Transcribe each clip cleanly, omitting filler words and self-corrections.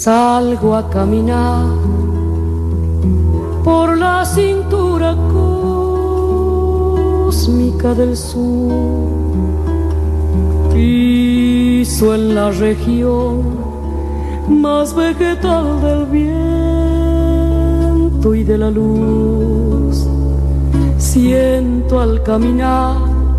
salgo a caminar por la cintura cósmica del sur. Piso en la región más vegetal del viento y de la luz. Siento al caminar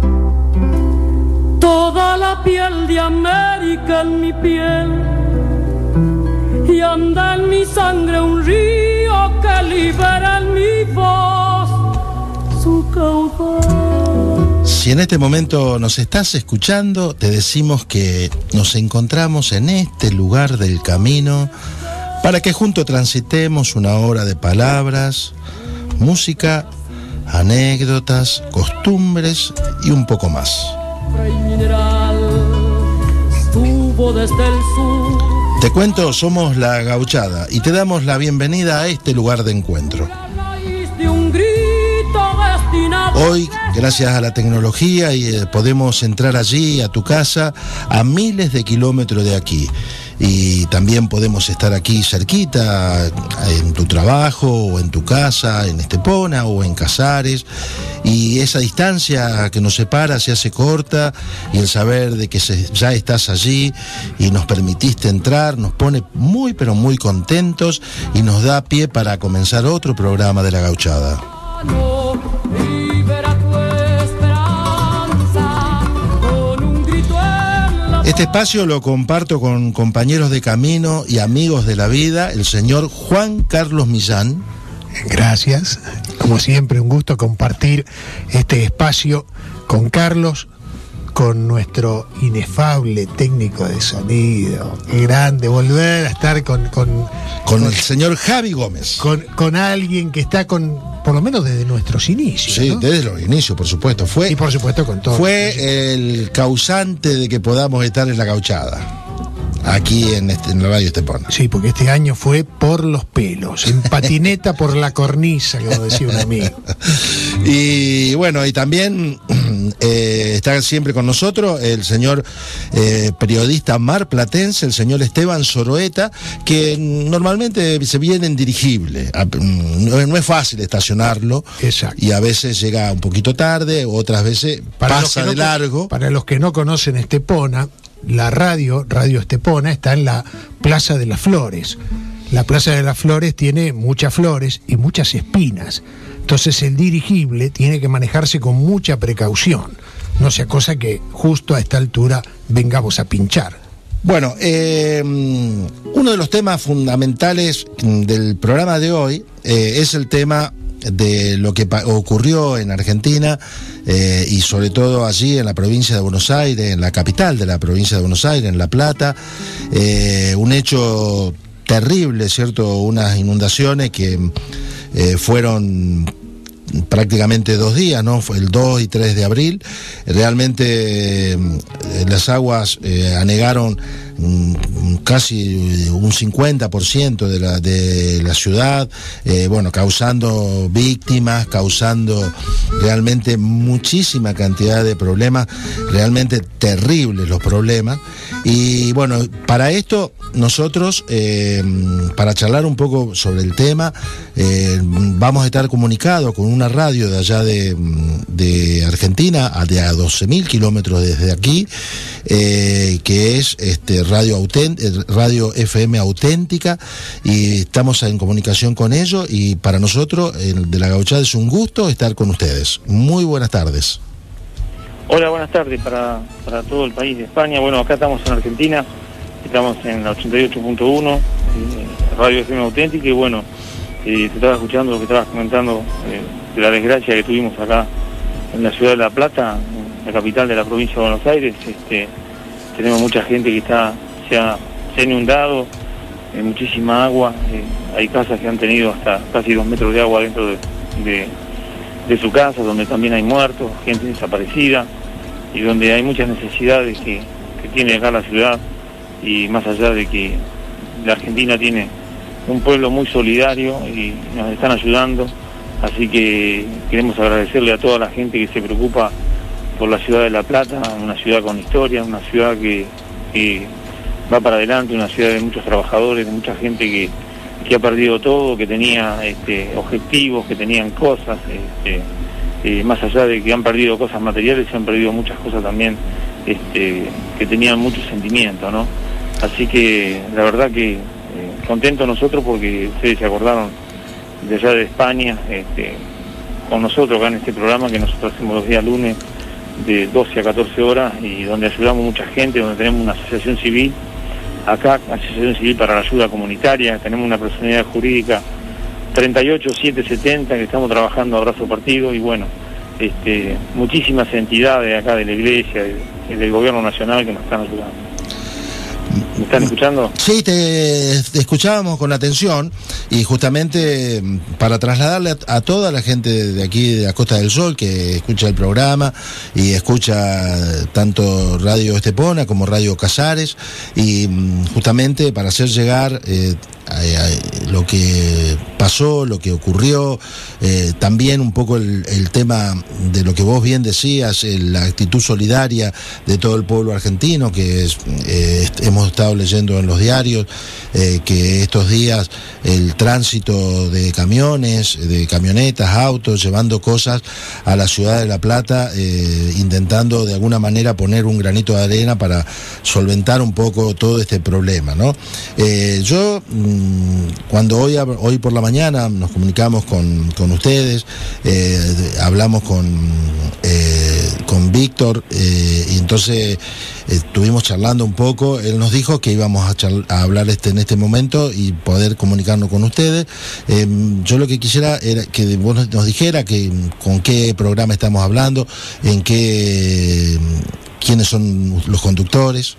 toda la piel de América en mi piel, y anda en mi sangre un río que libera en mi voz su caudal. Si en este momento nos estás escuchando, te decimos que nos encontramos en este lugar del camino para que juntos transitemos una hora de palabras, música, anécdotas, costumbres y un poco más. Te cuento, somos La Gauchada y te damos la bienvenida a este lugar de encuentro. Hoy, gracias a la tecnología, podemos entrar allí, a tu casa, a miles de kilómetros de aquí. Y también podemos estar aquí cerquita, en tu trabajo, o en tu casa, en Estepona o en Casares. Y esa distancia que nos separa se hace corta, y el saber de que ya estás allí y nos permitiste entrar nos pone muy pero muy contentos y nos da pie para comenzar otro programa de La Gauchada. Este espacio lo comparto con compañeros de camino y amigos de la vida, el señor Juan Carlos Millán. Gracias, como siempre un gusto compartir este espacio con Carlos, con nuestro inefable técnico de sonido. Qué grande volver a estar con el señor Javi Gómez. Con alguien que está por lo menos desde nuestros inicios. Sí, ¿no? Desde los inicios, por supuesto. Y por supuesto con todo. Fue el causante de que podamos estar en La Gauchada, aquí en la radio Estepona. Sí, porque este año fue por los pelos, en patineta por la cornisa, como decía un amigo. Y bueno, y también está siempre con nosotros el señor periodista marplatense, el señor Esteban Soroeta, que normalmente se viene en dirigible. No es fácil estacionarlo. Exacto. Y a veces llega un poquito tarde, otras veces pasa de largo. Para los que no conocen Estepona, la Radio Estepona está en la Plaza de las Flores. La Plaza de las Flores tiene muchas flores y muchas espinas. Entonces el dirigible tiene que manejarse con mucha precaución. No sea cosa que justo a esta altura vengamos a pinchar. Bueno, uno de los temas fundamentales del programa de hoy es el tema de lo que ocurrió en Argentina, y sobre todo allí en la provincia de Buenos Aires, en la capital de la provincia de Buenos Aires, en La Plata, un hecho terrible, ¿cierto? Unas inundaciones que fueron prácticamente 2 días, ¿no? Fue el 2 y 3 de abril. Realmente las aguas anegaron casi un 50% de la ciudad, causando víctimas, causando realmente muchísima cantidad de problemas, realmente terribles los problemas. Y bueno, para esto nosotros, para charlar un poco sobre el tema, vamos a estar comunicados con una radio de allá de Argentina, de a 12.000 kilómetros desde aquí, que es Radio FM Auténtica, y estamos en comunicación con ellos, y para nosotros, de La Gauchada, es un gusto estar con ustedes. Muy buenas tardes. Hola, buenas tardes para todo el país de España. Bueno, acá estamos en Argentina, estamos en la 88.1, Radio FM Auténtica, y bueno, te estaba escuchando lo que estabas comentando de la desgracia que tuvimos acá en la ciudad de La Plata, la capital de la provincia de Buenos Aires. Tenemos mucha gente que se ha inundado, muchísima agua, hay casas que han tenido hasta casi 2 metros de agua dentro de su casa, donde también hay muertos, gente desaparecida, y donde hay muchas necesidades que tiene acá la ciudad. Y más allá de que la Argentina tiene un pueblo muy solidario y nos están ayudando, así que queremos agradecerle a toda la gente que se preocupa por la ciudad de La Plata, una ciudad con historia, una ciudad que va para adelante, una ciudad de muchos trabajadores, de mucha gente que ha perdido todo, que tenía objetivos, que tenían cosas, más allá de que han perdido cosas materiales, se han perdido muchas cosas también que tenían mucho sentimiento, ¿no? Así que la verdad que contentos nosotros porque ustedes se acordaron de allá de España, con nosotros acá en este programa que nosotros hacemos los días lunes de 12 a 14 horas y donde ayudamos mucha gente, donde tenemos una asociación civil, acá, Asociación Civil para la Ayuda Comunitaria, tenemos una personalidad jurídica 38770 que estamos trabajando a brazo partido y bueno, muchísimas entidades acá de la iglesia y del gobierno nacional que nos están ayudando. ¿Me están escuchando? Sí, te escuchábamos con atención y justamente para trasladarle a toda la gente de aquí de la Costa del Sol que escucha el programa y escucha tanto Radio Estepona como Radio Casares y justamente para hacer llegar lo que pasó, lo que ocurrió, también un poco el tema de lo que vos bien decías, la actitud solidaria de todo el pueblo argentino, que hemos estado leyendo en los diarios, que estos días el tránsito de camiones, de camionetas, autos, llevando cosas a la ciudad de La Plata, intentando de alguna manera poner un granito de arena para solventar un poco todo este problema, ¿no? Yo cuando hoy por la mañana nos comunicamos con ustedes, hablamos con Víctor, y entonces estuvimos charlando un poco. Él nos dijo que íbamos a hablar en este momento y poder comunicarnos con ustedes. Yo lo que quisiera era que vos nos dijera con qué programa estamos hablando, quiénes son los conductores.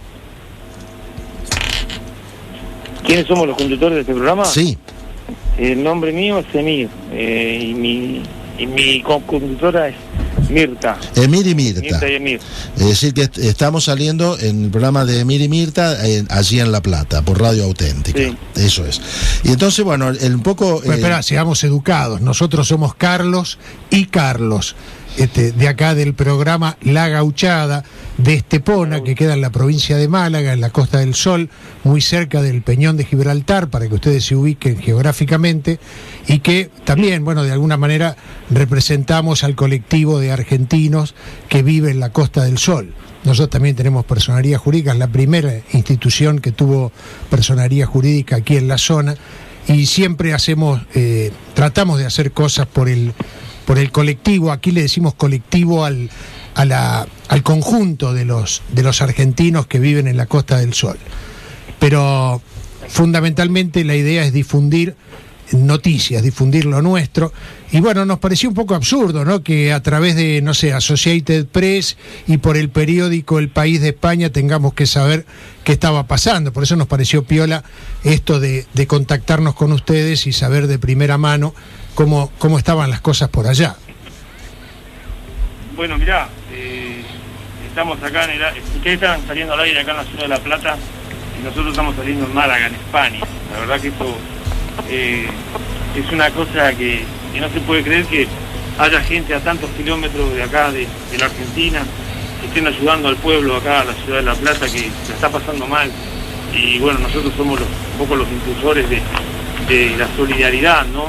¿Quiénes somos los conductores de este programa? Sí. El nombre mío es Emir, y mi conductora es Mirta. Emir y Mirta. Mirta y Emir. Es decir, que estamos saliendo en el programa de Emir y Mirta allí en La Plata, por Radio Auténtica. Sí. Eso es. Y entonces, bueno, un poco... Pues espera, seamos educados. Nosotros somos Carlos y Carlos. De acá del programa La Gauchada de Estepona, que queda en la provincia de Málaga, en la Costa del Sol, muy cerca del Peñón de Gibraltar, para que ustedes se ubiquen geográficamente, y que también, bueno, de alguna manera representamos al colectivo de argentinos que vive en la Costa del Sol. Nosotros también tenemos personería jurídica, es la primera institución que tuvo personería jurídica aquí en la zona, y siempre tratamos de hacer cosas por el colectivo. Aquí le decimos colectivo al conjunto de los argentinos que viven en la Costa del Sol. Pero fundamentalmente la idea es difundir noticias, difundir lo nuestro. Y bueno, nos pareció un poco absurdo, ¿no?, que a través de, no sé, Associated Press y por el periódico El País de España tengamos que saber qué estaba pasando. Por eso nos pareció piola esto de contactarnos con ustedes y saber de primera mano cómo estaban las cosas por allá. Bueno, mirá, estamos acá ustedes están saliendo al aire acá en la ciudad de La Plata y nosotros estamos saliendo en Málaga, en España. La verdad que esto es una cosa que no se puede creer, que haya gente a tantos kilómetros de acá, de la Argentina, que estén ayudando al pueblo acá, a la ciudad de La Plata, que se está pasando mal. Y bueno, nosotros somos un poco los impulsores de la solidaridad, ¿no?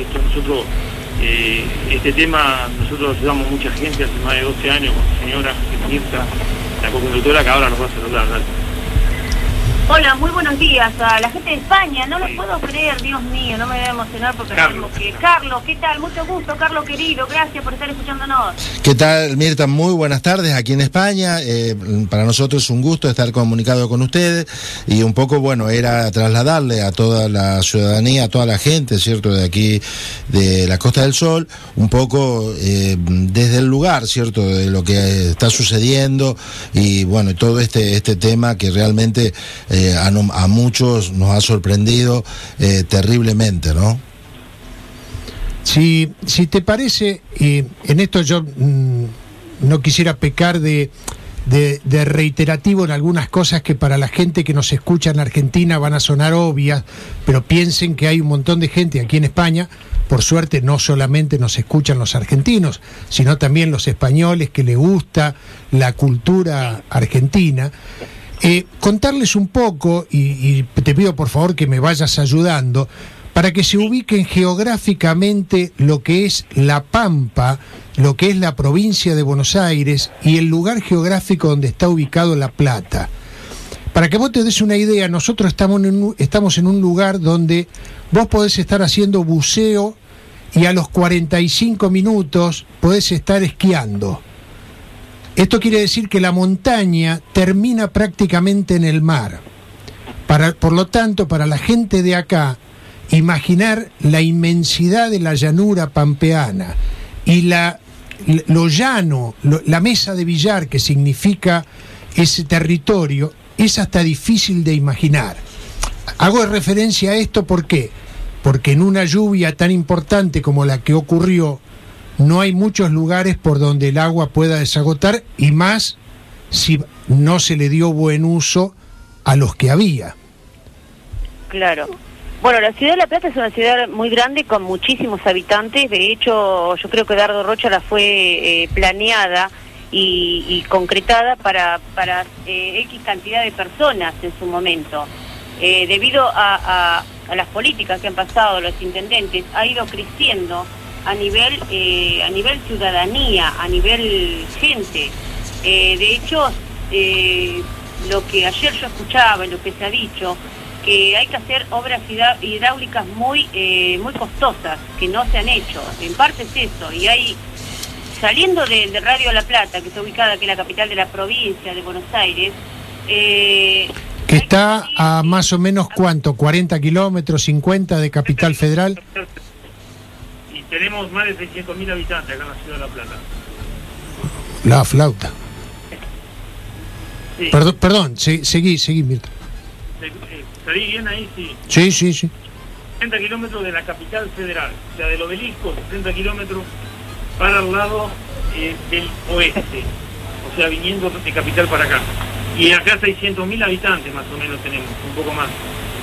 Este tema, nosotros ayudamos mucha gente hace más de 12 años con la señora Mirta, la co-conductora, que ahora nos va a saludar. ¿Dale? Hola, muy buenos días a la gente de España. No lo puedo creer, Dios mío, no me voy a emocionar porque Carlos, ¿qué tal? Mucho gusto, Carlos querido, gracias por estar escuchándonos. ¿Qué tal, Mirta? Muy buenas tardes aquí en España. Para nosotros es un gusto estar comunicado con ustedes y un poco, bueno, era trasladarle a toda la ciudadanía, a toda la gente, ¿cierto?, de aquí, de la Costa del Sol, un poco desde el lugar, ¿cierto?, de lo que está sucediendo y, bueno, todo este tema que realmente a muchos nos ha sorprendido terriblemente, ¿no? Si te parece, en esto yo no quisiera pecar de reiterativo en algunas cosas que para la gente que nos escucha en Argentina van a sonar obvias, pero piensen que hay un montón de gente aquí en España. Por suerte no solamente nos escuchan los argentinos, sino también los españoles que les gusta la cultura argentina. Contarles un poco, y te pido por favor que me vayas ayudando, para que se ubiquen geográficamente lo que es La Pampa, lo que es la provincia de Buenos Aires y el lugar geográfico donde está ubicado La Plata. Para que vos te des una idea, nosotros estamos en un lugar donde vos podés estar haciendo buceo y a los 45 minutos podés estar esquiando. Esto quiere decir que la montaña termina prácticamente en el mar. Por lo tanto, para la gente de acá, imaginar la inmensidad de la llanura pampeana y lo llano, la mesa de billar que significa ese territorio, es hasta difícil de imaginar. Hago referencia a esto, ¿por qué? Porque en una lluvia tan importante como la que ocurrió, no hay muchos lugares por donde el agua pueda desagotar, y más si no se le dio buen uso a los que había. Claro. Bueno, la ciudad de La Plata es una ciudad muy grande con muchísimos habitantes. De hecho, yo creo que Dardo Rocha la fue planeada y concretada para X cantidad de personas en su momento. Debido a las políticas que han pasado los intendentes, ha ido creciendo a nivel ciudadanía, a nivel gente. De hecho, lo que ayer yo escuchaba, lo que se ha dicho, que hay que hacer obras hidráulicas muy costosas, que no se han hecho. En parte es eso, y hay, saliendo de Radio La Plata, que está ubicada aquí en la capital de la provincia de Buenos Aires, que está a más o menos, ¿cuánto? ¿40 kilómetros, 50 de Capital Federal? Y tenemos más de 600.000 habitantes acá en la ciudad de La Plata. La flauta. Sí. Perdón, seguí, Mirta. ¿Salí bien ahí? Sí. Sí. 60 kilómetros de la capital federal, o sea, del obelisco, 60 kilómetros para el lado del oeste, o sea, viniendo de capital para acá. Y acá 600.000 habitantes más o menos tenemos, un poco más.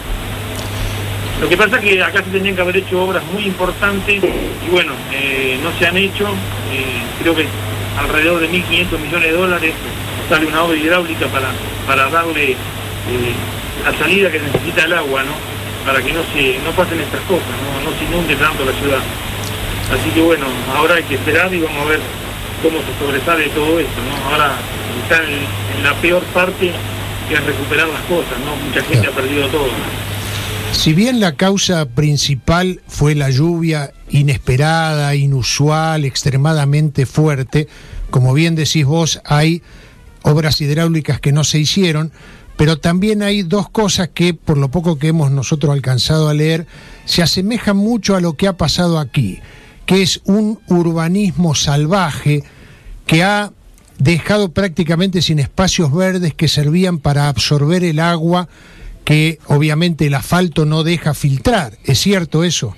Lo que pasa es que acá se tendrían que haber hecho obras muy importantes y bueno, no se han hecho. Creo que alrededor de $1.500 millones sale una obra hidráulica para darle la salida que necesita el agua, ¿no? Para que no pasen estas cosas, no se inunde tanto la ciudad. Así que bueno, ahora hay que esperar y vamos a ver cómo se sobresale todo esto, ¿no? Ahora está en la peor parte, que es recuperar las cosas, ¿no? Mucha gente ha perdido todo, ¿no? Si bien la causa principal fue la lluvia inesperada, inusual, extremadamente fuerte, como bien decís vos, hay obras hidráulicas que no se hicieron, pero también hay dos cosas que, por lo poco que hemos nosotros alcanzado a leer, se asemejan mucho a lo que ha pasado aquí, que es un urbanismo salvaje que ha dejado prácticamente sin espacios verdes que servían para absorber el agua que obviamente el asfalto no deja filtrar. ¿Es cierto eso?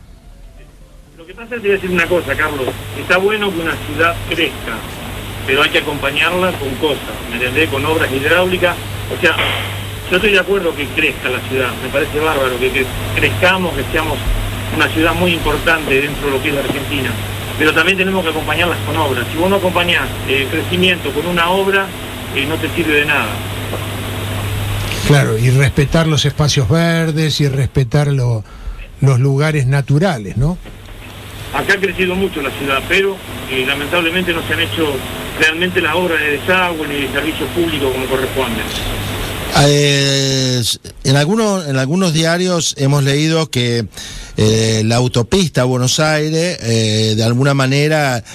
Lo que pasa es que te voy a decir una cosa, Carlos. Está bueno que una ciudad crezca, pero hay que acompañarla con cosas, ¿me entendés? Con obras hidráulicas. O sea, yo estoy de acuerdo que crezca la ciudad, me parece bárbaro que crezcamos, que seamos una ciudad muy importante dentro de lo que es la Argentina, pero también tenemos que acompañarlas con obras. Si vos no acompañás el crecimiento con una obra, no te sirve de nada. Claro, y respetar los espacios verdes y respetar los lugares naturales, ¿no? Acá ha crecido mucho la ciudad, pero lamentablemente no se han hecho realmente las obras de desagüe ni de servicios públicos como corresponden. En algunos diarios hemos leído que la autopista a Buenos Aires de alguna manera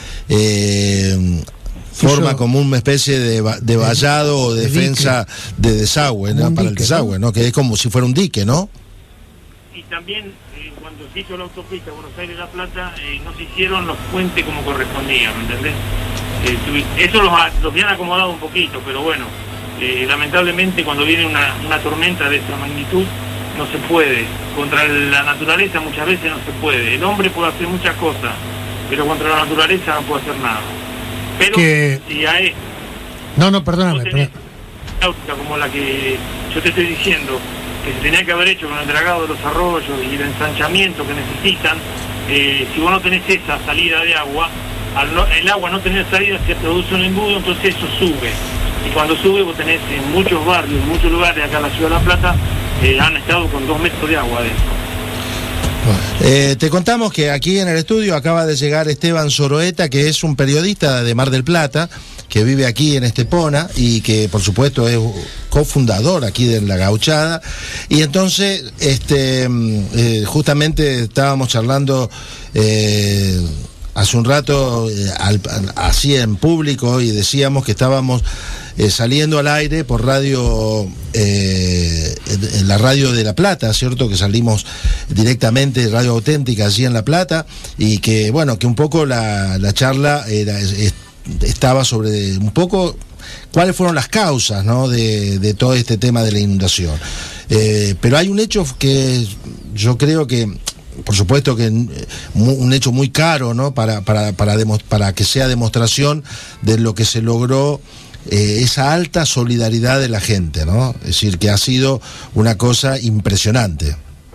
forma como una especie de vallado o defensa de desagüe, ¿no? Para el desagüe, ¿no? Que es como si fuera un dique, ¿no? Y también cuando se hizo la autopista Buenos Aires-La Plata no se hicieron los puentes como correspondían, ¿me entendés? Eso los habían acomodado un poquito, pero bueno, lamentablemente cuando viene una tormenta de esa magnitud no se puede. Contra la naturaleza muchas veces no se puede. El hombre puede hacer muchas cosas, pero contra la naturaleza no puede hacer nada. Pero si a esto perdóname. Como la que yo te estoy diciendo, que se tenía que haber hecho con el dragado de los arroyos y el ensanchamiento que necesitan, si vos no tenés esa salida de agua, el agua no tener salida se produce un embudo, entonces eso sube. y cuando sube vos tenés en muchos barrios, en muchos lugares acá en la Ciudad de La Plata, han estado con 2 metros de agua adentro. Te contamos que aquí en el estudio acaba de llegar Esteban Zoroeta, que es un periodista de Mar del Plata, que vive aquí en Estepona y que por supuesto es cofundador aquí de La Gauchada. Y entonces justamente estábamos charlando hace un rato así en público, y decíamos que estábamos saliendo al aire por radio, en la radio de La Plata, ¿cierto? Que salimos directamente de Radio Auténtica allí en La Plata, y que bueno, que un poco la charla estaba sobre un poco cuáles fueron las causas, ¿no?, de todo este tema de la inundación. Pero hay un hecho que yo creo que, por supuesto que un hecho muy caro, ¿no?, para que sea demostración de lo que se logró, esa alta solidaridad de la gente, ¿no? Es decir, que ha sido una cosa impresionante.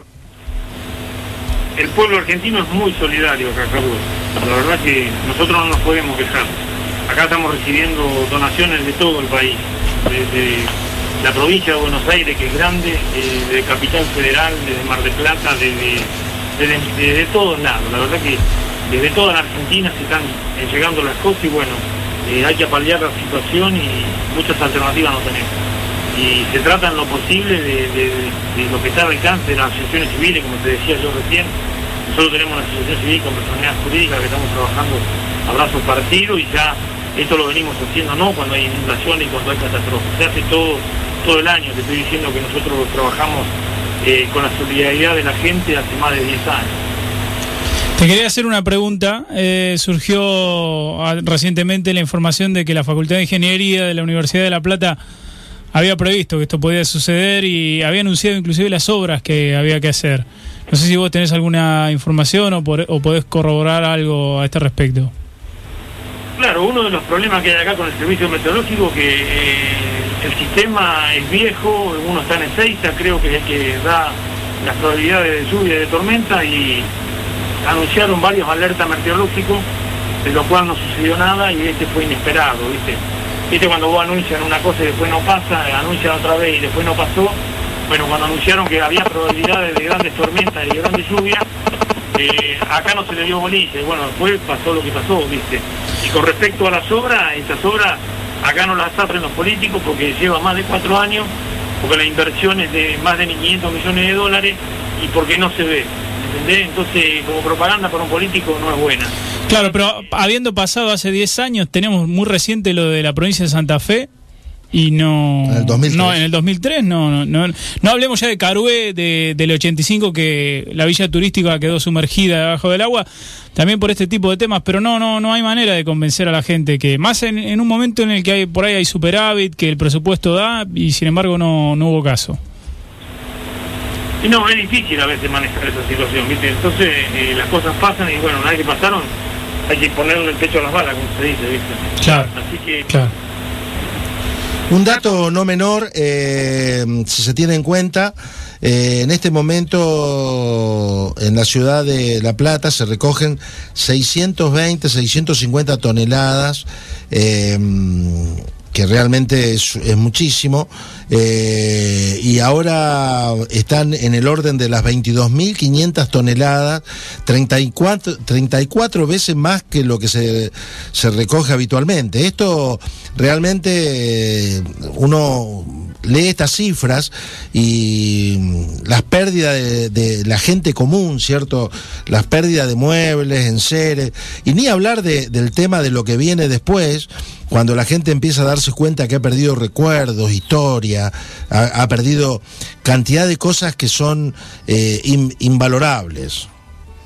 El pueblo argentino es muy solidario acá, Carlos. La verdad que nosotros no nos podemos quejar. Acá estamos recibiendo donaciones de todo el país, desde la provincia de Buenos Aires, que es grande, de Capital Federal, desde Mar del Plata, desde todos lados. La verdad que desde toda la Argentina se están llegando las cosas, y bueno, hay que paliar la situación y muchas alternativas no tenemos. Y se trata en lo posible de lo que está al alcance de las asociaciones civiles, como te decía yo recién. Nosotros tenemos una asociación civil con personalidad jurídica que estamos trabajando a brazos partidos, y ya esto lo venimos haciendo, no cuando hay inundaciones y cuando hay catástrofes, se hace todo el año. Te estoy diciendo que nosotros trabajamos con la solidaridad de la gente hace más de 10 años. Te quería hacer una pregunta. Surgió recientemente la información de que la Facultad de Ingeniería de la Universidad de La Plata había previsto que esto podía suceder y había anunciado inclusive las obras que había que hacer. No sé si vos tenés alguna información o podés corroborar algo a este respecto. Claro, uno de los problemas que hay acá con el servicio meteorológico, que el sistema es viejo, uno está en Ezeiza, creo que es el que da las probabilidades de lluvia y de tormenta, y anunciaron varios alertas meteorológicos, de lo cual no sucedió nada, y este fue inesperado, ¿viste? Cuando vos anuncian una cosa y después no pasa, anuncian otra vez y después no pasó. Bueno, cuando anunciaron que había probabilidades de grandes tormentas y de grandes lluvias, acá no se le dio bolilla, y bueno, después pasó lo que pasó, ¿viste? Y con respecto a las obras, estas obras acá no las hacen los políticos porque lleva más de 4 años, porque la inversión es de más de 500 millones de dólares y porque no se ve, ¿entendés? Entonces, como propaganda para un político no es buena. Claro, pero habiendo pasado hace 10 años, tenemos muy reciente lo de la provincia de Santa Fe, y no... En el 2003. No, en el 2003 no hablemos ya de Carué, del 85, que la villa turística quedó sumergida debajo del agua, también por este tipo de temas, pero no hay manera de convencer a la gente, que más en un momento en el que por ahí hay superávit, que el presupuesto da, y sin embargo no hubo caso. Y no, es difícil a veces manejar esa situación, ¿viste? Entonces las cosas pasan y bueno, una vez que pasaron hay que ponerle el pecho a las balas, como se dice, ¿viste? Claro. Así que... Claro. Un dato no menor, si se tiene en cuenta, en este momento en la ciudad de La Plata se recogen 650 toneladas, que realmente es muchísimo, y ahora están en el orden de las 22.500 toneladas, 34 veces más que lo que se recoge habitualmente. Esto realmente, uno lee estas cifras y las pérdidas de la gente común, ¿cierto? Las pérdidas de muebles, enseres, y ni hablar del tema de lo que viene después, cuando la gente empieza a darse cuenta que ha perdido recuerdos, historia, ha perdido cantidad de cosas que son invalorables.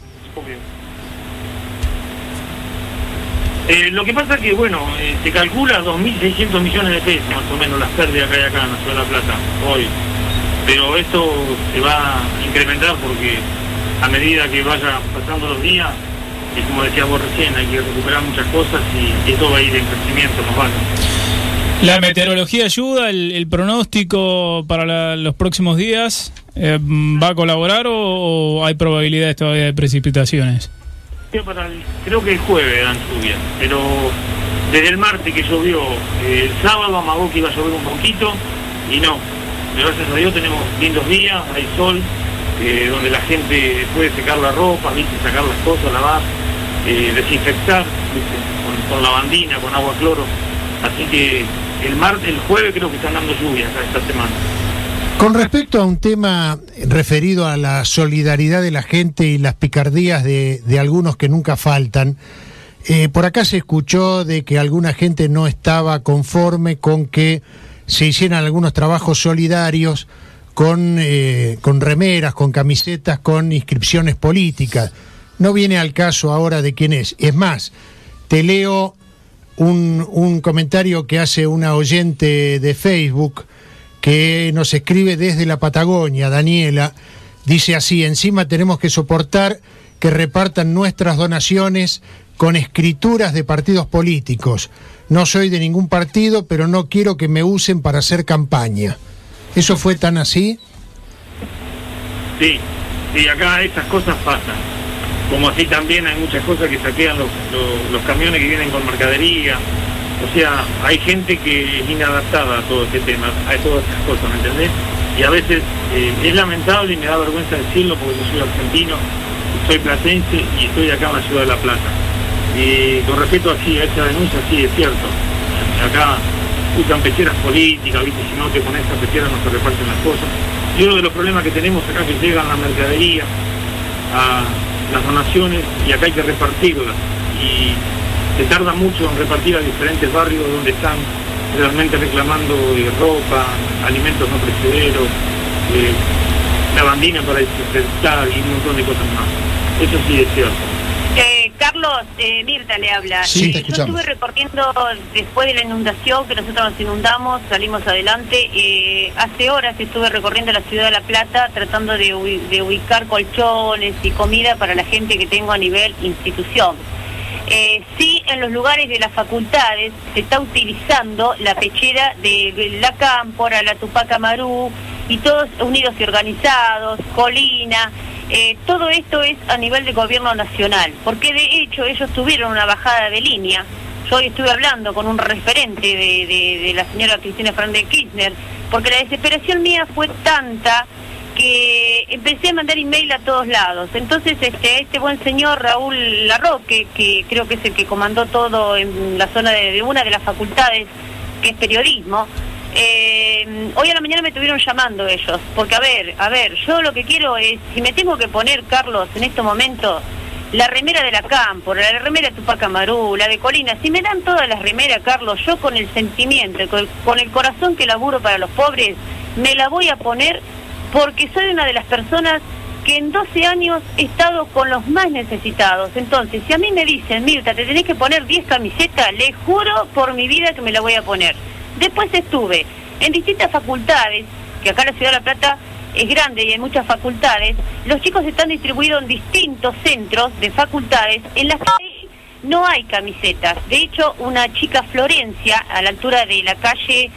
Lo que pasa es que, bueno, se calcula 2.600 millones de pesos, más o menos, las pérdidas que hay acá en la Ciudad de La Plata, hoy. Pero esto se va a incrementar porque a medida que vayan pasando los días, y como decía vos recién, hay que recuperar muchas cosas y esto va a ir en crecimiento, más vale. ¿La meteorología ayuda? ¿El pronóstico para los próximos días va a colaborar o hay probabilidades todavía de precipitaciones? Creo que el jueves dan lluvia, pero desde el martes que llovió, el sábado amagó que iba a llover un poquito y no. Gracias a Dios tenemos lindos días, hay sol, donde la gente puede secar la ropa, ¿viste? Sacar las cosas, lavar, desinfectar, ¿viste? Con lavandina, con agua cloro. Así que el jueves creo que están dando lluvias esta semana. Con respecto a un tema referido a la solidaridad de la gente y las picardías de algunos que nunca faltan, por acá se escuchó de que alguna gente no estaba conforme con que se hicieran algunos trabajos solidarios con remeras, con camisetas, con inscripciones políticas. No viene al caso ahora de quién es. Es más, te leo un comentario que hace una oyente de Facebook que nos escribe desde la Patagonia, Daniela. Dice así: encima tenemos que soportar que repartan nuestras donaciones con escrituras de partidos políticos. No soy de ningún partido, pero no quiero que me usen para hacer campaña. ¿Eso fue tan así? Sí, acá estas cosas pasan. Como así también hay muchas cosas que saquean los camiones que vienen con mercadería. O sea, hay gente que es inadaptada a todo este tema, a todas estas cosas, ¿me entendés? Y a veces es lamentable y me da vergüenza decirlo porque yo soy argentino, soy platense y estoy acá en la ciudad de La Plata. Y con respecto a esa denuncia, sí, es cierto. Acá usan pecheras políticas, ¿viste? Si no te pones esa pechera no se reparten las cosas. Y uno de los problemas que tenemos acá es que llegan la mercadería, a las donaciones, y acá hay que repartirlas. Y se tarda mucho en repartir a diferentes barrios donde están realmente reclamando ropa, alimentos no perecederos, lavandina para desinfectar y un montón de cosas más. Eso sí es cierto. Carlos, Mirta le habla. Sí, te yo escuchamos. estuve recorriendo después de la inundación, que nosotros nos inundamos, salimos adelante. Hace horas estuve recorriendo la ciudad de La Plata tratando de ubicar colchones y comida para la gente que tengo a nivel institución. Sí, en los lugares de las facultades se está utilizando la pechera de la Cámpora, la Tupac Amaru y todos unidos y organizados, Colina. Todo esto es a nivel de gobierno nacional, porque de hecho ellos tuvieron una bajada de línea. Yo hoy estuve hablando con un referente de la señora Cristina Fernández de Kirchner, porque la desesperación mía fue tanta que empecé a mandar email a todos lados. Entonces este buen señor Raúl Larroque, que creo que es el que comandó todo en la zona de una de las facultades, que es periodismo, hoy a la mañana me estuvieron llamando ellos, porque a ver, yo lo que quiero es, si me tengo que poner, Carlos, en estos momentos, la remera de la Cámpora, la remera de Tupac Amaru, la de Colina, si me dan todas las remeras, Carlos, yo con el sentimiento, con el corazón que laburo para los pobres, me la voy a poner, porque soy una de las personas que en 12 años he estado con los más necesitados. Entonces, si a mí me dicen, Mirta, te tenés que poner 10 camisetas, les juro por mi vida que me la voy a poner. Después estuve en distintas facultades, que acá la ciudad de La Plata es grande y hay muchas facultades. Los chicos están distribuidos en distintos centros de facultades en las que no hay camisetas. De hecho, una chica Florencia, a la altura de la calle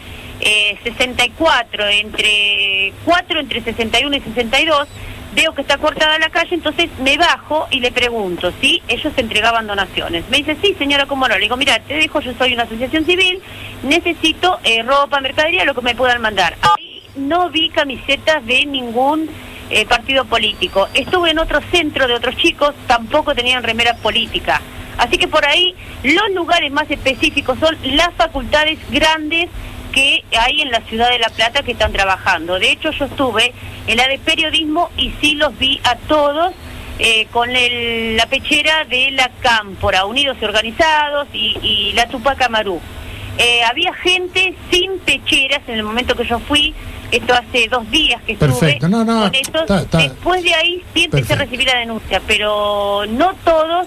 64, entre 61 y 62, veo que está cortada la calle, entonces me bajo y le pregunto si ellos entregaban donaciones. Me dice, sí, señora, ¿cómo no? Le digo, mira, te dejo, yo soy una asociación civil, necesito ropa, mercadería, lo que me puedan mandar. Ahí no vi camisetas de ningún partido político. Estuve en otro centro de otros chicos, tampoco tenían remera política. Así que por ahí los lugares más específicos son las facultades grandes que hay en la ciudad de La Plata que están trabajando. De hecho, yo estuve en la de periodismo y sí los vi a todos con la pechera de la Cámpora, unidos y organizados, y la Tupac Amaru. Había gente sin pecheras en el momento que yo fui, esto hace 2 días que estuve con estos. Después de ahí sí empecé a recibir la denuncia, pero no todos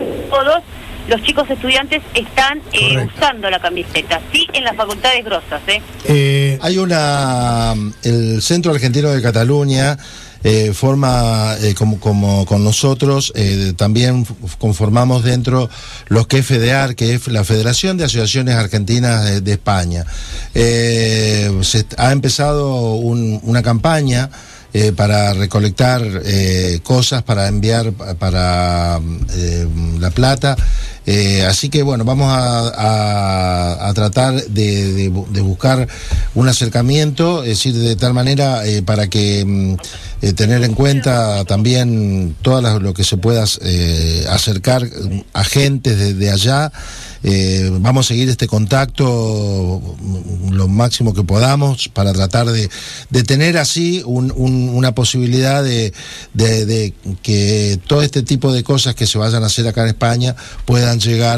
los chicos estudiantes están usando la camiseta, sí, en las facultades grosas. Hay el Centro Argentino de Cataluña forma como con nosotros, también conformamos dentro los que es FEDEAR, que es la Federación de Asociaciones Argentinas de España. Se ha empezado una campaña para recolectar cosas para enviar para La Plata. Así que bueno, vamos a tratar de buscar un acercamiento, es decir, de tal manera para que tener en cuenta también todo lo que se pueda acercar a gente desde allá. Vamos a seguir este contacto lo máximo que podamos para tratar de tener así una posibilidad de que todo este tipo de cosas que se vayan a hacer acá en España puedan llegar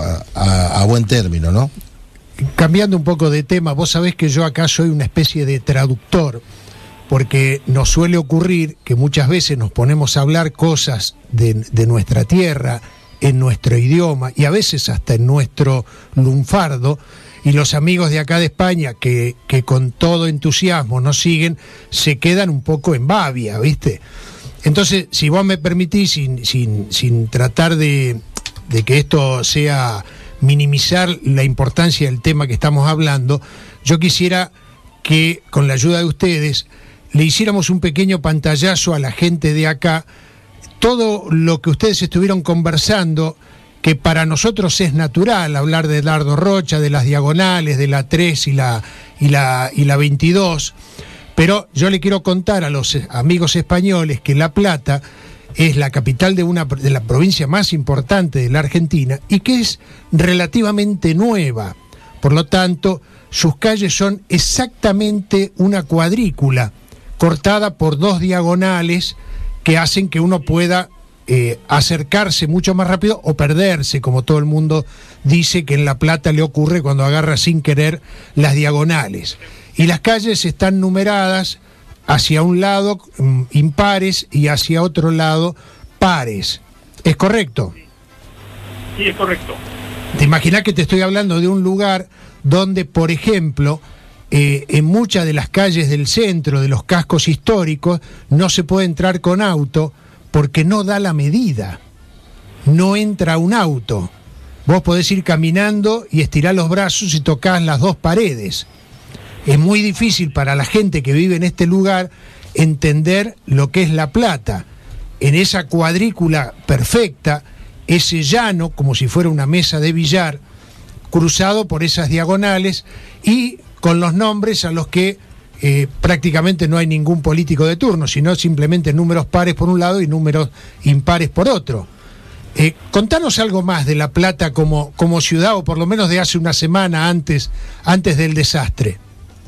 a buen término, ¿no? Cambiando un poco de tema, vos sabés que yo acá soy una especie de traductor, porque nos suele ocurrir que muchas veces nos ponemos a hablar cosas de nuestra tierra, en nuestro idioma y a veces hasta en nuestro lunfardo, y los amigos de acá de España que con todo entusiasmo nos siguen se quedan un poco en babia, ¿viste? Entonces, si vos me permitís, sin tratar de que esto sea minimizar la importancia del tema que estamos hablando, yo quisiera que con la ayuda de ustedes le hiciéramos un pequeño pantallazo a la gente de acá, todo lo que ustedes estuvieron conversando, que para nosotros es natural hablar de Dardo Rocha, de las diagonales, de la 3 y la 22, pero yo le quiero contar a los amigos españoles que La Plata es la capital de la provincia más importante de la Argentina y que es relativamente nueva. Por lo tanto, sus calles son exactamente una cuadrícula cortada por dos diagonales que hacen que uno pueda acercarse mucho más rápido o perderse, como todo el mundo dice que en La Plata le ocurre cuando agarra sin querer las diagonales. Y las calles están numeradas hacia un lado impares y hacia otro lado pares. ¿Es correcto? Sí, es correcto. Te imaginas que te estoy hablando de un lugar donde, por ejemplo, en muchas de las calles del centro, de los cascos históricos, no se puede entrar con auto porque no da la medida. No entra un auto. Vos podés ir caminando y estirar los brazos y tocás las dos paredes. Es muy difícil para la gente que vive en este lugar entender lo que es La Plata. En esa cuadrícula perfecta, ese llano, como si fuera una mesa de billar, cruzado por esas diagonales y con los nombres a los que prácticamente no hay ningún político de turno, sino simplemente números pares por un lado y números impares por otro. Contanos algo más de La Plata como ciudad, o por lo menos de hace una semana antes del desastre.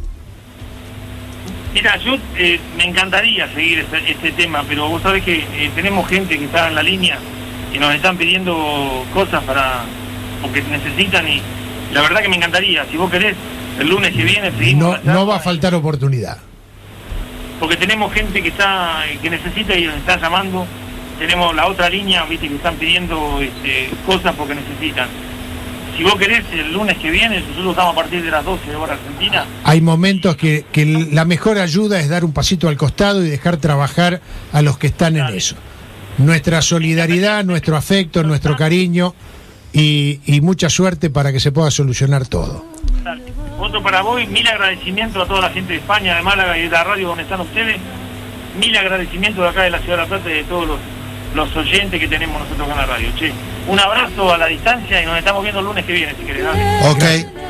Mira, yo me encantaría seguir este tema, pero vos sabés que tenemos gente que está en la línea y nos están pidiendo cosas porque necesitan, y la verdad que me encantaría. Si vos querés, el lunes que viene seguimos. No va a faltar oportunidad. Porque tenemos gente que necesita y nos está llamando. Tenemos la otra línea, viste, que están pidiendo cosas porque necesitan. Si vos querés, el lunes que viene, nosotros estamos a partir de las 12 de hora Argentina. Hay momentos que la mejor ayuda es dar un pasito al costado y dejar trabajar a los que están en eso. Nuestra solidaridad, nuestro afecto, nuestro cariño y mucha suerte para que se pueda solucionar todo. Otro para vos, mil agradecimientos a toda la gente de España, de Málaga y de la radio donde están ustedes. Mil agradecimientos de acá de la ciudad de La Plata y de todos los oyentes que tenemos nosotros acá en la radio. Che, un abrazo a la distancia y nos estamos viendo el lunes que viene, si querés. Ok.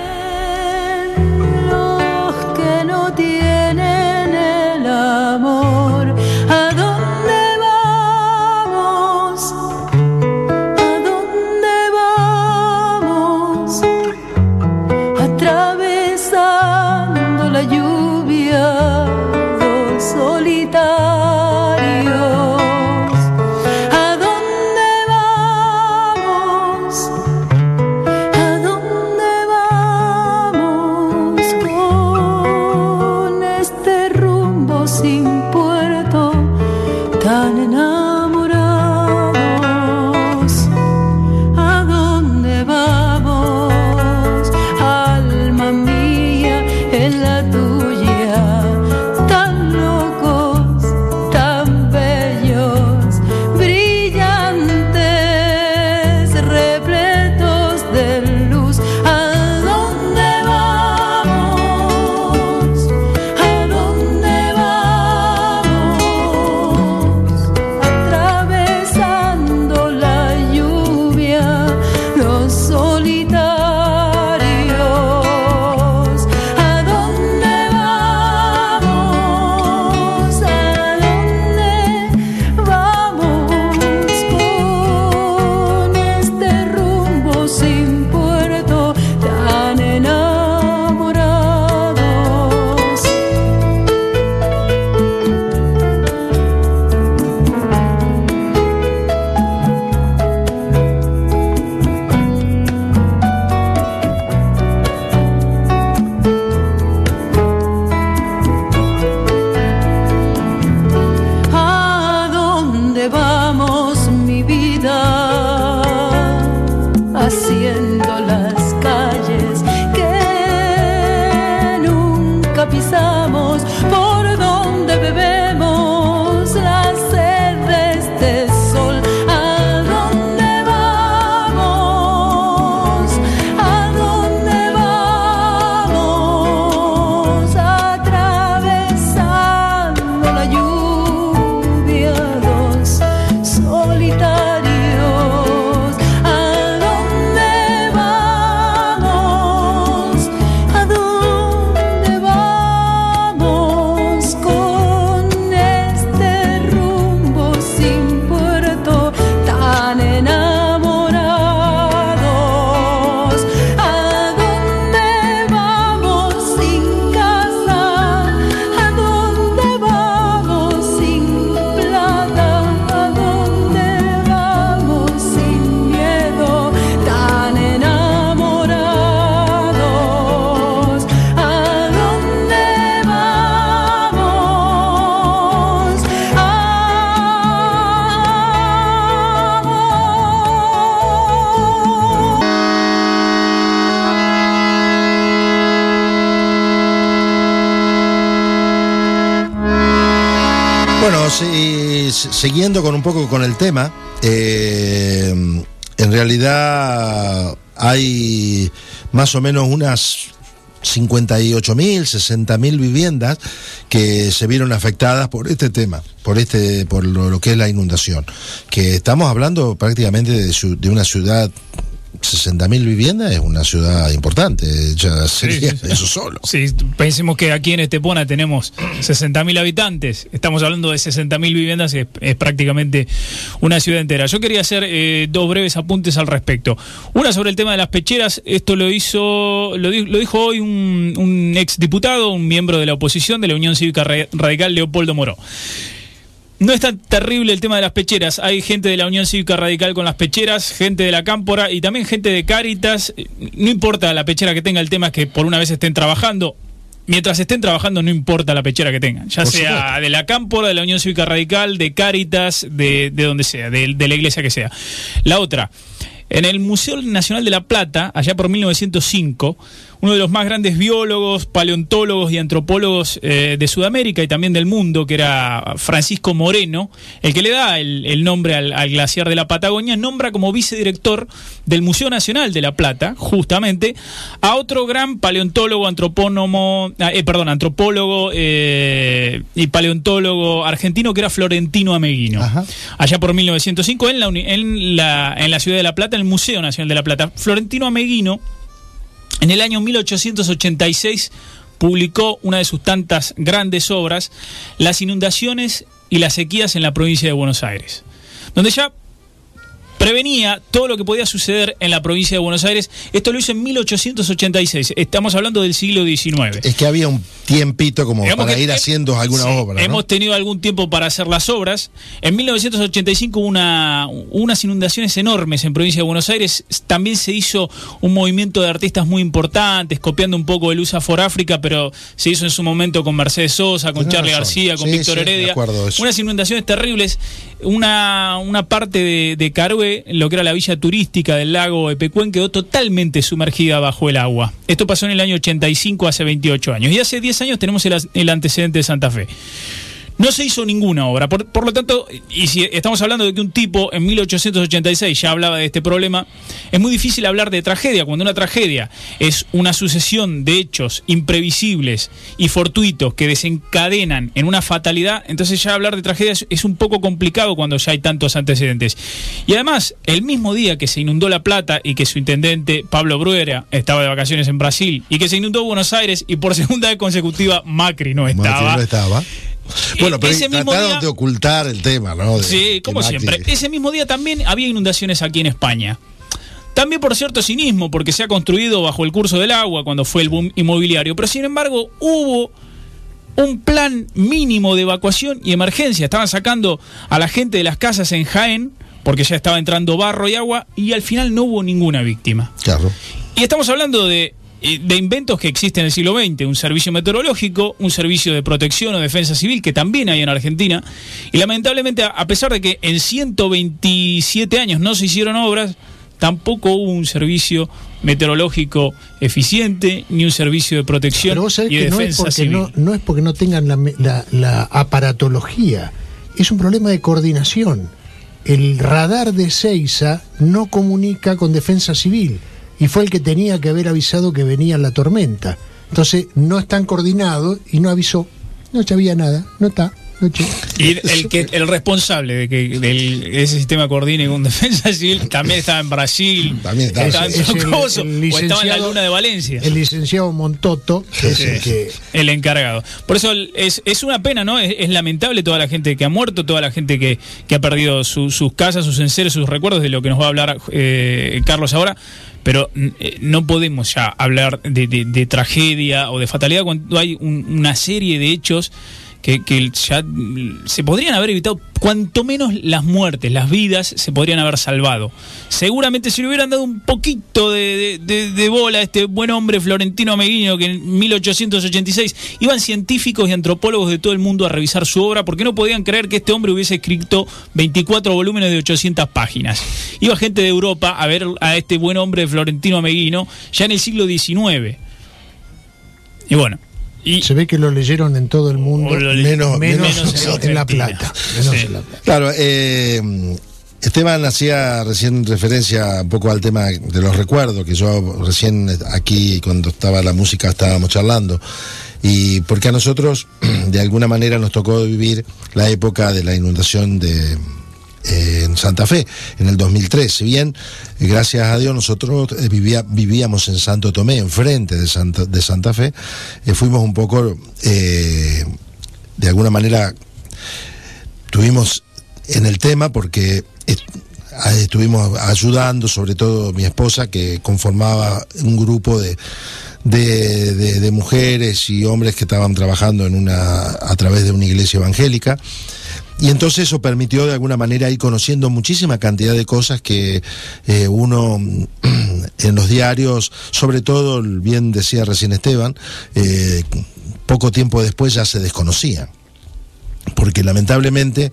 Los que no tienen el amor, ¿a dónde vamos? ¿A dónde vamos? Atravesando la lluvia, dos solitarios. ¿A dónde vamos? ¿A dónde vamos? los solitarios. ¿A dónde vamos? ¿A dónde vamos con este rumbo sin puerto tan enamorados? ¿A dónde vamos, mi vida? Haciendo las calles que nunca pisamos, por donde bebemos la sed de este sol. ¿A dónde vamos? ¿A dónde vamos? Atravesando la lluvia, dos solitarios. ¿A dónde vamos? ¿A dónde vamos con este rumbo sin puerto tan enamorados? ¿A dónde vamos sin casa? ¿A dónde vamos sin plata? ¿A dónde vamos sin miedo tan enamorados? ¿A dónde vamos? Bueno, sí, siguiendo con un poco con el tema, en realidad hay más o menos unas 58.000, 60.000 viviendas que se vieron afectadas por este tema, por lo que es la inundación, que estamos hablando prácticamente de una ciudad. 60.000 viviendas es una ciudad importante, ya sería eso solo. Sí, pensemos que aquí en Estepona tenemos 60.000 habitantes, estamos hablando de 60.000 viviendas, es prácticamente una ciudad entera. Yo quería hacer dos breves apuntes al respecto. Una sobre el tema de las pecheras. Esto lo dijo hoy un exdiputado, un miembro de la oposición de la Unión Cívica Radical, Leopoldo Moró. No es tan terrible el tema de las pecheras. Hay gente de la Unión Cívica Radical con las pecheras, gente de la Cámpora y también gente de Cáritas. No importa la pechera que tenga, el tema es que por una vez estén trabajando. Mientras estén trabajando no importa la pechera que tengan, ya sea de la Cámpora, de la Unión Cívica Radical, de Cáritas, de donde sea, de la iglesia que sea. La otra, en el Museo Nacional de La Plata, allá por 1905, uno de los más grandes biólogos, paleontólogos y antropólogos de Sudamérica y también del mundo, que era Francisco Moreno, el que le da el nombre al glaciar de la Patagonia, nombra como vicedirector del Museo Nacional de La Plata, justamente, a otro gran paleontólogo, antropólogo y paleontólogo argentino, que era Florentino Ameghino. Ajá. Allá por 1905, en la ciudad de La Plata, en el Museo Nacional de La Plata. Florentino Ameghino, en el año 1886, publicó una de sus tantas grandes obras, Las inundaciones y las sequías en la provincia de Buenos Aires, donde ya prevenía todo lo que podía suceder en la provincia de Buenos Aires. Esto lo hizo en 1886. Estamos hablando del siglo XIX. Es que había un tiempito como para ir haciendo alguna obra, ¿no? Hemos tenido algún tiempo para hacer las obras. En 1985 hubo unas inundaciones enormes en provincia de Buenos Aires. También se hizo un movimiento de artistas muy importantes, copiando un poco de Lusa for África, pero se hizo en su momento con Mercedes Sosa, con Charly García, con Víctor Heredia. Unas inundaciones terribles. Una parte de Carué, lo que era la villa turística del lago Epecuén, quedó totalmente sumergida bajo el agua. Esto pasó en el año 85, hace 28 años. Y hace 10 años tenemos el antecedente de Santa Fe. No se hizo ninguna obra. Por lo tanto, y si estamos hablando de que un tipo en 1886 ya hablaba de este problema, es muy difícil hablar de tragedia. Cuando una tragedia es una sucesión de hechos imprevisibles y fortuitos que desencadenan en una fatalidad, entonces ya hablar de tragedia es un poco complicado cuando ya hay tantos antecedentes. Y además, el mismo día que se inundó La Plata y que su intendente Pablo Bruera estaba de vacaciones en Brasil, y que se inundó Buenos Aires y por segunda vez consecutiva Macri no estaba. Macri no estaba. Bueno, pero ese mismo trataron día de ocultar el tema, ¿no? Sí, como siempre. Ese mismo día también había inundaciones aquí en España. También por cierto cinismo, porque se ha construido bajo el curso del agua cuando fue el boom inmobiliario. Pero sin embargo, hubo un plan mínimo de evacuación y emergencia. Estaban sacando a la gente de las casas en Jaén, porque ya estaba entrando barro y agua, y al final no hubo ninguna víctima. Claro. Y estamos hablando de inventos que existen en el siglo XX, un servicio meteorológico, un servicio de protección o defensa civil, que también hay en Argentina, y lamentablemente, a pesar de que en 127 años no se hicieron obras, tampoco hubo un servicio meteorológico eficiente, ni un servicio de protección Pero vos sabés y de que defensa civil. no es porque no tengan la aparatología, es un problema de coordinación. El radar de Seiza no comunica con defensa civil, y fue el que tenía que haber avisado que venía la tormenta. Entonces no están coordinados y no avisó. No sabía nada, no está. Y el responsable de que ese sistema coordine con defensa civil también estaba en Brasil, También estaba en Socoso, o estaba en la Luna de Valencia. El licenciado Montoto es el encargado. Por eso es una pena, ¿no? Es lamentable toda la gente que ha muerto, toda la gente que ha perdido sus casas, sus enseres, sus recuerdos, de lo que nos va a hablar Carlos ahora. Pero no podemos ya hablar de tragedia o de fatalidad cuando hay una serie de hechos que ya se podrían haber evitado. Cuanto menos las muertes, las vidas se podrían haber salvado. Seguramente si le hubieran dado un poquito de bola a este buen hombre Florentino Meguino, que en 1886 iban científicos y antropólogos de todo el mundo a revisar su obra, porque no podían creer que este hombre hubiese escrito 24 volúmenes de 800 páginas. Iba gente de Europa a ver a este buen hombre Florentino Meguino ya en el siglo XIX. Y bueno, se ve que lo leyeron en todo el mundo, menos en La Plata. Claro, Esteban hacía recién referencia un poco al tema de los recuerdos, que yo recién aquí, cuando estaba la música, estábamos charlando. Y porque a nosotros, de alguna manera, nos tocó vivir la época de la inundación en Santa Fe, en el 2003. Si bien, gracias a Dios, nosotros vivíamos en Santo Tomé, enfrente de Santa Fe, fuimos un poco, de alguna manera, tuvimos en el tema, porque estuvimos ayudando, sobre todo mi esposa, que conformaba un grupo de mujeres y hombres que estaban trabajando a través de una iglesia evangélica. Y entonces eso permitió de alguna manera ir conociendo muchísima cantidad de cosas que uno en los diarios, sobre todo, bien decía recién Esteban, poco tiempo después ya se desconocían. Porque lamentablemente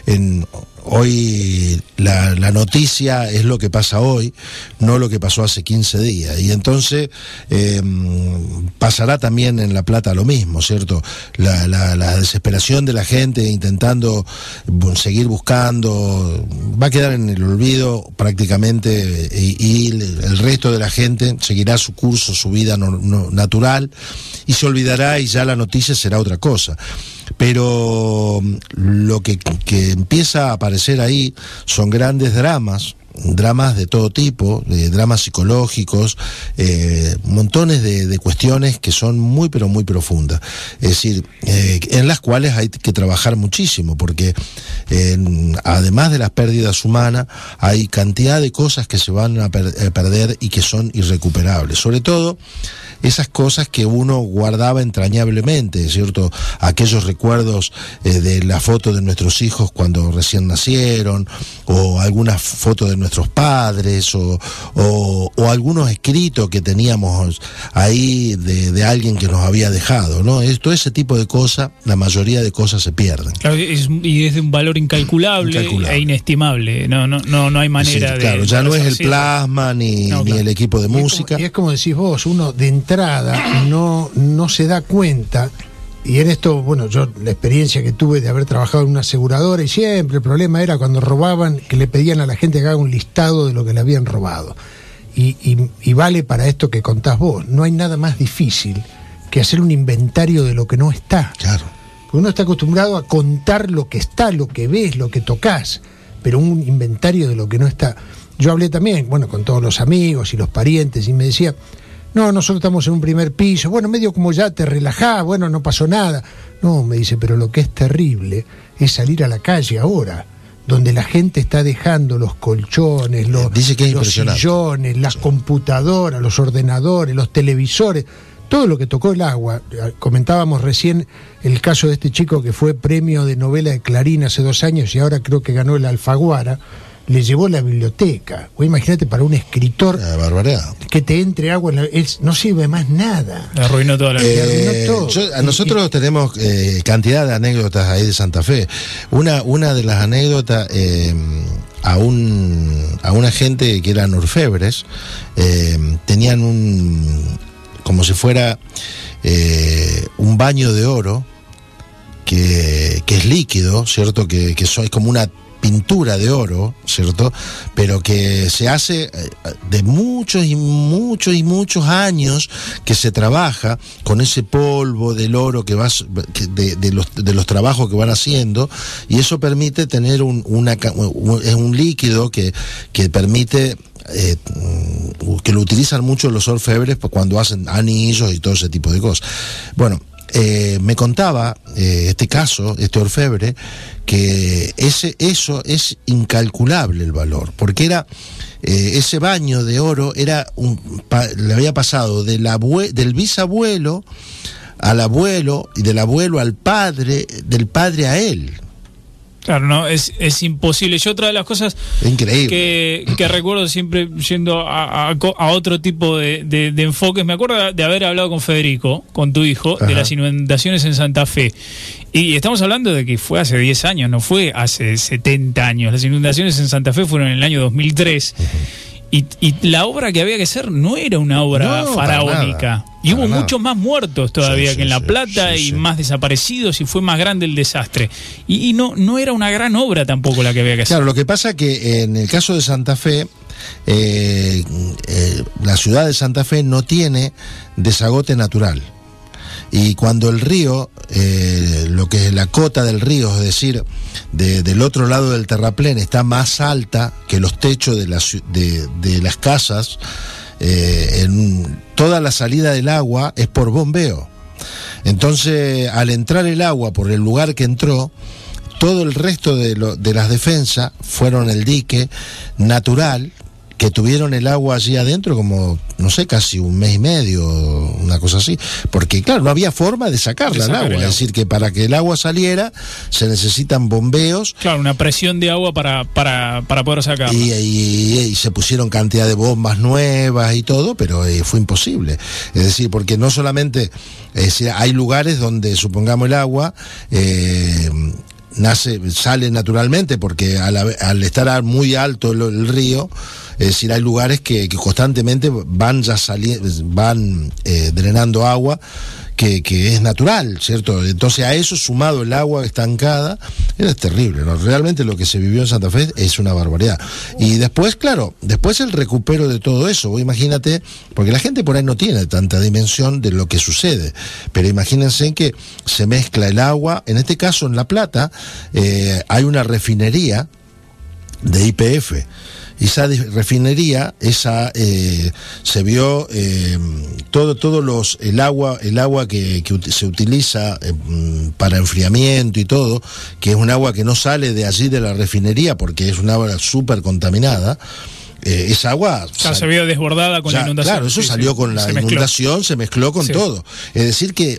hoy la noticia es lo que pasa hoy, no lo que pasó hace 15 días. Y entonces pasará también en La Plata lo mismo, ¿cierto? La desesperación de la gente intentando seguir buscando va a quedar en el olvido prácticamente, y el resto de la gente seguirá su curso, su vida natural, y se olvidará, y ya la noticia será otra cosa. Pero lo que empieza a aparecer ahí son grandes dramas de todo tipo, dramas psicológicos, montones de cuestiones que son muy pero muy profundas, es decir, en las cuales hay que trabajar muchísimo, porque además de las pérdidas humanas hay cantidad de cosas que se van a perder y que son irrecuperables, sobre todo esas cosas que uno guardaba entrañablemente, ¿cierto? Aquellos recuerdos de la foto de nuestros hijos cuando recién nacieron, o algunas fotos de nuestros padres, o algunos escritos que teníamos ahí de alguien que nos había dejado, ¿no? Todo ese tipo de cosas, la mayoría de cosas se pierden. Claro, y es de un valor incalculable e inestimable. No hay manera de... Claro, ya no es el plasma ni el equipo de música. Y es como decís vos, uno de entrada no se da cuenta Y en esto, bueno, yo la experiencia que tuve de haber trabajado en una aseguradora, y siempre el problema era cuando robaban, que le pedían a la gente que haga un listado de lo que le habían robado. Y vale para esto que contás vos. No hay nada más difícil que hacer un inventario de lo que no está. Claro. Porque uno está acostumbrado a contar lo que está, lo que ves, lo que tocas, pero un inventario de lo que no está. Yo hablé también, bueno, con todos los amigos y los parientes, y me decía, no, nosotros estamos en un primer piso, bueno, medio como ya te relajás, bueno, no pasó nada. No, me dice, pero lo que es terrible es salir a la calle ahora, donde la gente está dejando los colchones, Dice que es los impresionante. sillones, las computadoras, los ordenadores, los televisores, todo lo que tocó el agua. Comentábamos recién el caso de este chico que fue premio de novela de Clarín hace 2 años y ahora creo que ganó el Alfaguara. Le llevó la biblioteca. O imagínate para un escritor La barbaridad. que te entre agua, no sirve más nada. Le arruinó toda la vida. arruinó todo. Nosotros tenemos cantidad de anécdotas ahí de Santa Fe. Una de las anécdotas, a una gente que eran orfebres, tenían como si fuera un baño de oro que es líquido, ¿cierto? Que es como una pintura de oro, ¿cierto? Pero que se hace de muchos y muchos y muchos años que se trabaja con ese polvo del oro que de los trabajos que van haciendo, y eso permite tener un líquido que permite que lo utilizan mucho los orfebres cuando hacen anillos y todo ese tipo de cosas. Bueno, me contaba este orfebre, que eso es incalculable el valor, porque era ese baño de oro le había pasado del bisabuelo al abuelo, y del abuelo al padre, del padre a él. Claro, no, es imposible. Yo otra de las cosas increíble que recuerdo siempre yendo a otro tipo de enfoques, me acuerdo de haber hablado con Federico, con tu hijo, Ajá. de las inundaciones en Santa Fe. Y estamos hablando de que fue hace 10 años, no fue hace 70 años. Las inundaciones en Santa Fe fueron en el año 2003. Y la obra que había que hacer no era una obra faraónica. Y hubo muchos más muertos todavía que en La Plata, y más desaparecidos, y fue más grande el desastre. Y no era una gran obra tampoco la que había que hacer. Claro, lo que pasa que en el caso de Santa Fe, la ciudad de Santa Fe no tiene desagote natural. Y cuando el río, lo que es la cota del río, es decir, del otro lado del terraplén, está más alta que los techos de las casas, toda la salida del agua es por bombeo. Entonces, al entrar el agua por el lugar que entró, todo el resto de las defensas fueron el dique natural, que tuvieron el agua allí adentro como, no sé, casi 1 mes y medio, una cosa así, porque claro, no había forma de sacarla el agua, es decir, que para que el agua saliera se necesitan bombeos. Claro, una presión de agua para poder sacarla. Y se pusieron cantidad de bombas nuevas y todo, pero fue imposible. Es decir, porque no solamente, hay lugares donde, supongamos, el agua sale naturalmente, porque al estar muy alto el río, es decir, hay lugares que constantemente van drenando agua que es natural, ¿cierto? Entonces, a eso sumado el agua estancada, era terrible, ¿no? Realmente lo que se vivió en Santa Fe es una barbaridad. Y después, claro, el recupero de todo eso. Vos imagínate, porque la gente por ahí no tiene tanta dimensión de lo que sucede, pero imagínense que se mezcla el agua. En este caso, en La Plata, hay una refinería de YPF. Esa refinería, se vio el agua que se utiliza para enfriamiento y todo, que es un agua que no sale de allí de la refinería porque es un agua súper contaminada. Esa agua se vio desbordada con la inundación. Claro, eso salió con la inundación, se mezcló con todo. Es decir que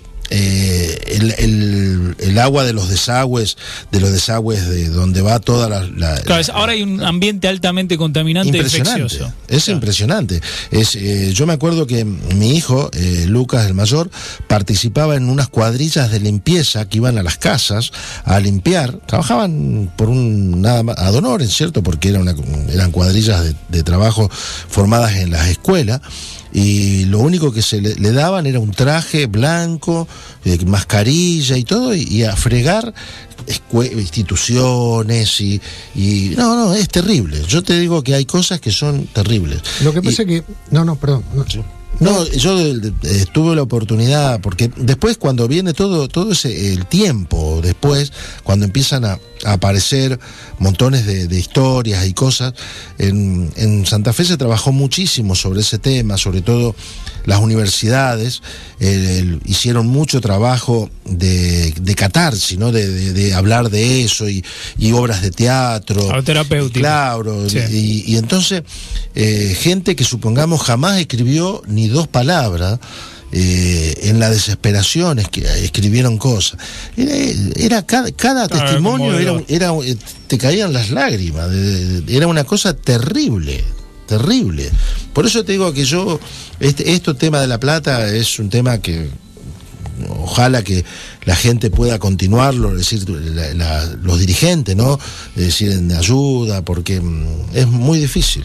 el agua de los desagües de donde va toda claro, ahora hay un ambiente altamente contaminante e infeccioso. Es impresionante. Yo me acuerdo que mi hijo, Lucas, el mayor, participaba en unas cuadrillas de limpieza que iban a las casas a limpiar. Trabajaban por nada más ad honorem, ¿cierto? Porque eran cuadrillas de trabajo formadas en las escuelas. Y lo único que le daban era un traje blanco mascarilla y todo, y a fregar instituciones y no, es terrible. Yo te digo que hay cosas que son terribles. Lo que pasa es que... perdón. No, yo tuve la oportunidad, porque después cuando viene todo ese el tiempo, después cuando empiezan a aparecer montones de historias y cosas, en Santa Fe se trabajó muchísimo sobre ese tema, sobre todo las universidades hicieron mucho trabajo de catarsis, ¿no? De hablar de eso y obras de teatro. Terapéutico. Claro, sí. y entonces gente que supongamos jamás escribió ni dos palabras, en la desesperación escribieron cosas. Era cada testimonio era te caían las lágrimas, era una cosa terrible. Por eso te digo que yo este tema de La Plata es un tema que ojalá que la gente pueda continuarlo, es decir, los dirigentes, ¿no? Es decir, en ayuda, porque es muy difícil.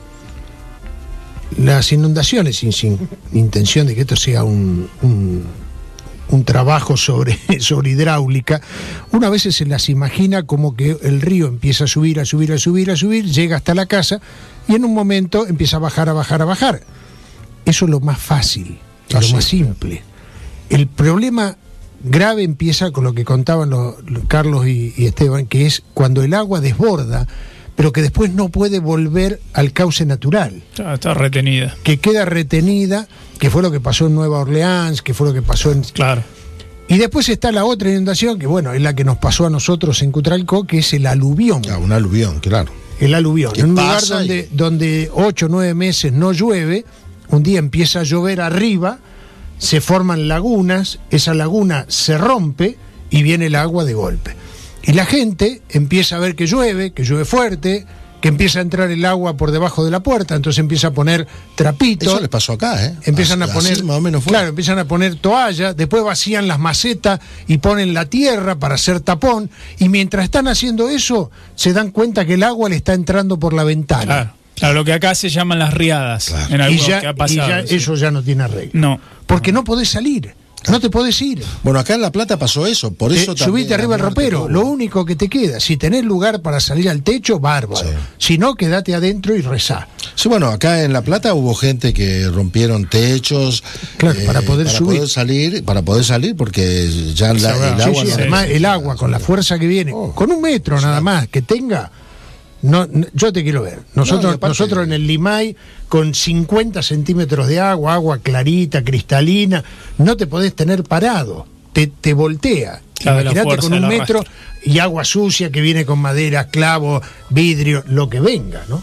Las inundaciones, sin intención de que esto sea un trabajo sobre hidráulica, una vez se las imagina como que el río empieza a subir, llega hasta la casa y en un momento empieza a bajar. Eso es lo más fácil, lo más simple. El problema grave empieza con lo que contaban Carlos y Esteban, que es cuando el agua desborda, pero que después no puede volver al cauce natural. Está retenida. Que queda retenida, que fue lo que pasó en Nueva Orleans, que fue lo que pasó en... Claro. Y después está la otra inundación, que es la que nos pasó a nosotros en Cutralcó, que es el aluvión. Un aluvión, claro. El aluvión. En un lugar donde 8 o 9 meses no llueve, un día empieza a llover arriba, se forman lagunas, esa laguna se rompe y viene el agua de golpe. Y la gente empieza a ver que llueve fuerte, que empieza a entrar el agua por debajo de la puerta, entonces empieza a poner trapitos. Eso les pasó acá, ¿eh? Empiezan a poner, más o menos fue. Claro, empiezan a poner toallas, después vacían las macetas y ponen la tierra para hacer tapón, y mientras están haciendo eso, se dan cuenta que el agua le está entrando por la ventana. Claro, lo que acá se llaman las riadas. Claro. En algunos que ha pasado. Eso ya no tiene arreglo. No. Porque no podés salir. No te podés ir. Bueno, acá en La Plata pasó eso, por eso también. Subite arriba al ropero, lo único que te queda. Si tenés lugar para salir al techo, bárbaro. Sí. Si no, quédate adentro y rezá. Sí, bueno, acá en La Plata hubo gente que rompieron techos. Claro, para poder subir. Para poder salir, porque ya el agua... Sí, además el agua, con la fuerza que viene, con 1 metro nada más que tenga... No, yo te quiero ver. Nosotros en el Limay, con 50 centímetros de agua clarita, cristalina, no te podés tener parado. Te voltea. Imagínate con 1 metro y agua sucia que viene con madera, clavo, vidrio, lo que venga, ¿no?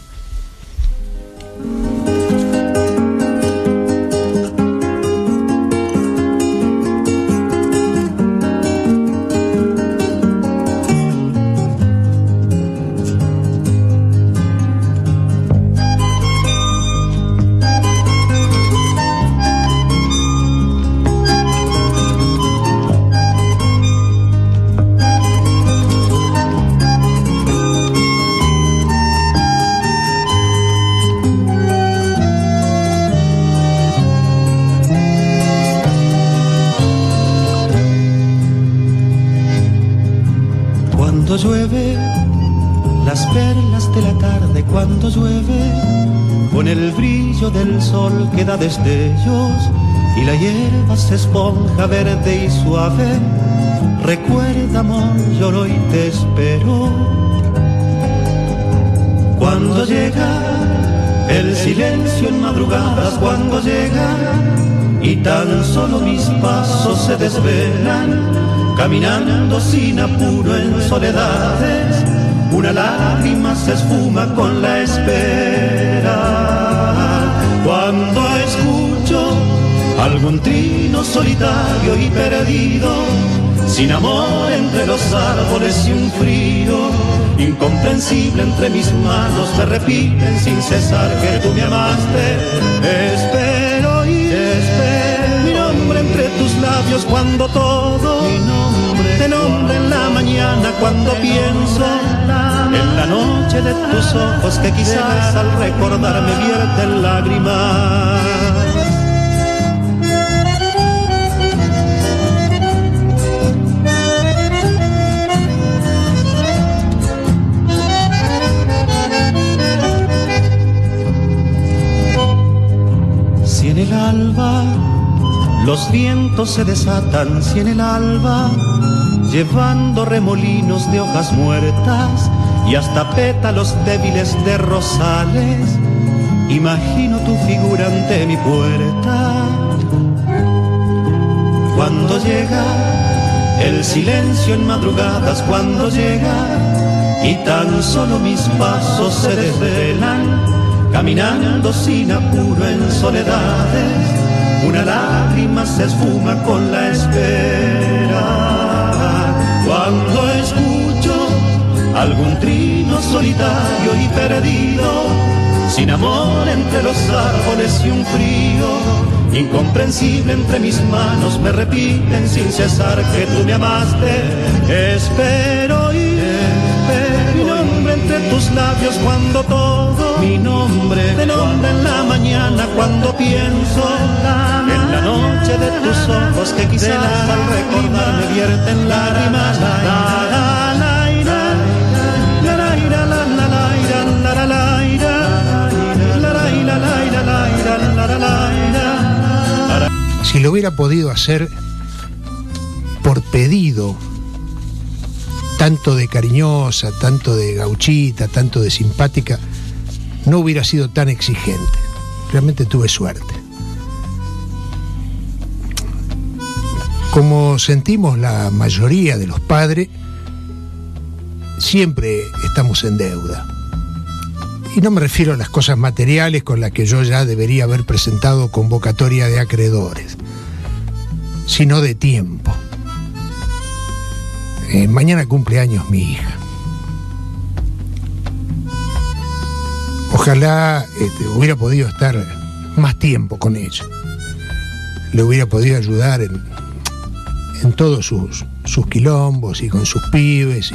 Cuando llueve, las perlas de la tarde, cuando llueve, con el brillo del sol que da destellos y la hierba se esponja verde y suave. Recuerda, amor, lloro y te espero. Cuando llega el silencio en madrugadas, cuando llega y tan solo mis pasos se desvelan, caminando sin apuro en soledades, una lágrima se esfuma con la espera. Cuando escucho algún trino solitario y perdido, sin amor entre los árboles y un frío incomprensible entre mis manos, me repiten sin cesar que tú me amaste. Espero y espero mi nombre entre tus labios cuando todo te nombre en la mañana, cuando pienso en la noche de tus ojos que quizás al recordarme vierten lágrimas. Si en el alba los vientos se desatan, si en el alba, llevando remolinos de hojas muertas y hasta pétalos débiles de rosales, imagino tu figura ante mi puerta. Cuando llega el silencio en madrugadas, cuando llega y tan solo mis pasos se desvelan, caminando sin apuro en soledades, una lágrima se esfuma con la espera. Cuando escucho algún trino solitario y perdido, sin amor entre los árboles y un frío incomprensible entre mis manos, me repiten sin cesar que tú me amaste. Espero y mi nombre entre tus labios cuando todo mi nombre te nombra en la mañana, cuando pienso en la noche de tus ojos que quizás al recordar me vierten lágrimas. Si lo hubiera podido hacer por pedido, tanto de cariñosa, tanto de gauchita, tanto de simpática, no hubiera sido tan exigente. Realmente tuve suerte. Como sentimos la mayoría de los padres, siempre estamos en deuda. Y no me refiero a las cosas materiales con las que yo ya debería haber presentado convocatoria de acreedores, sino de tiempo. Mañana cumple años mi hija. Ojalá hubiera podido estar más tiempo con ella. Le hubiera podido ayudar en todos sus quilombos y con sus pibes.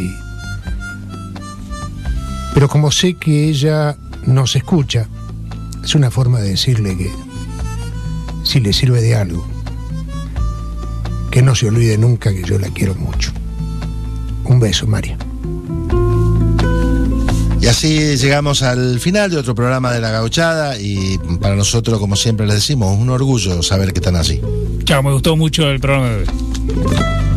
Pero como sé que ella nos escucha, es una forma de decirle que si le sirve de algo, que no se olvide nunca que yo la quiero mucho. Un beso, María. Y así llegamos al final de otro programa de La Gauchada, y para nosotros, como siempre les decimos, un orgullo saber que están allí. Chao, me gustó mucho el programa de hoy.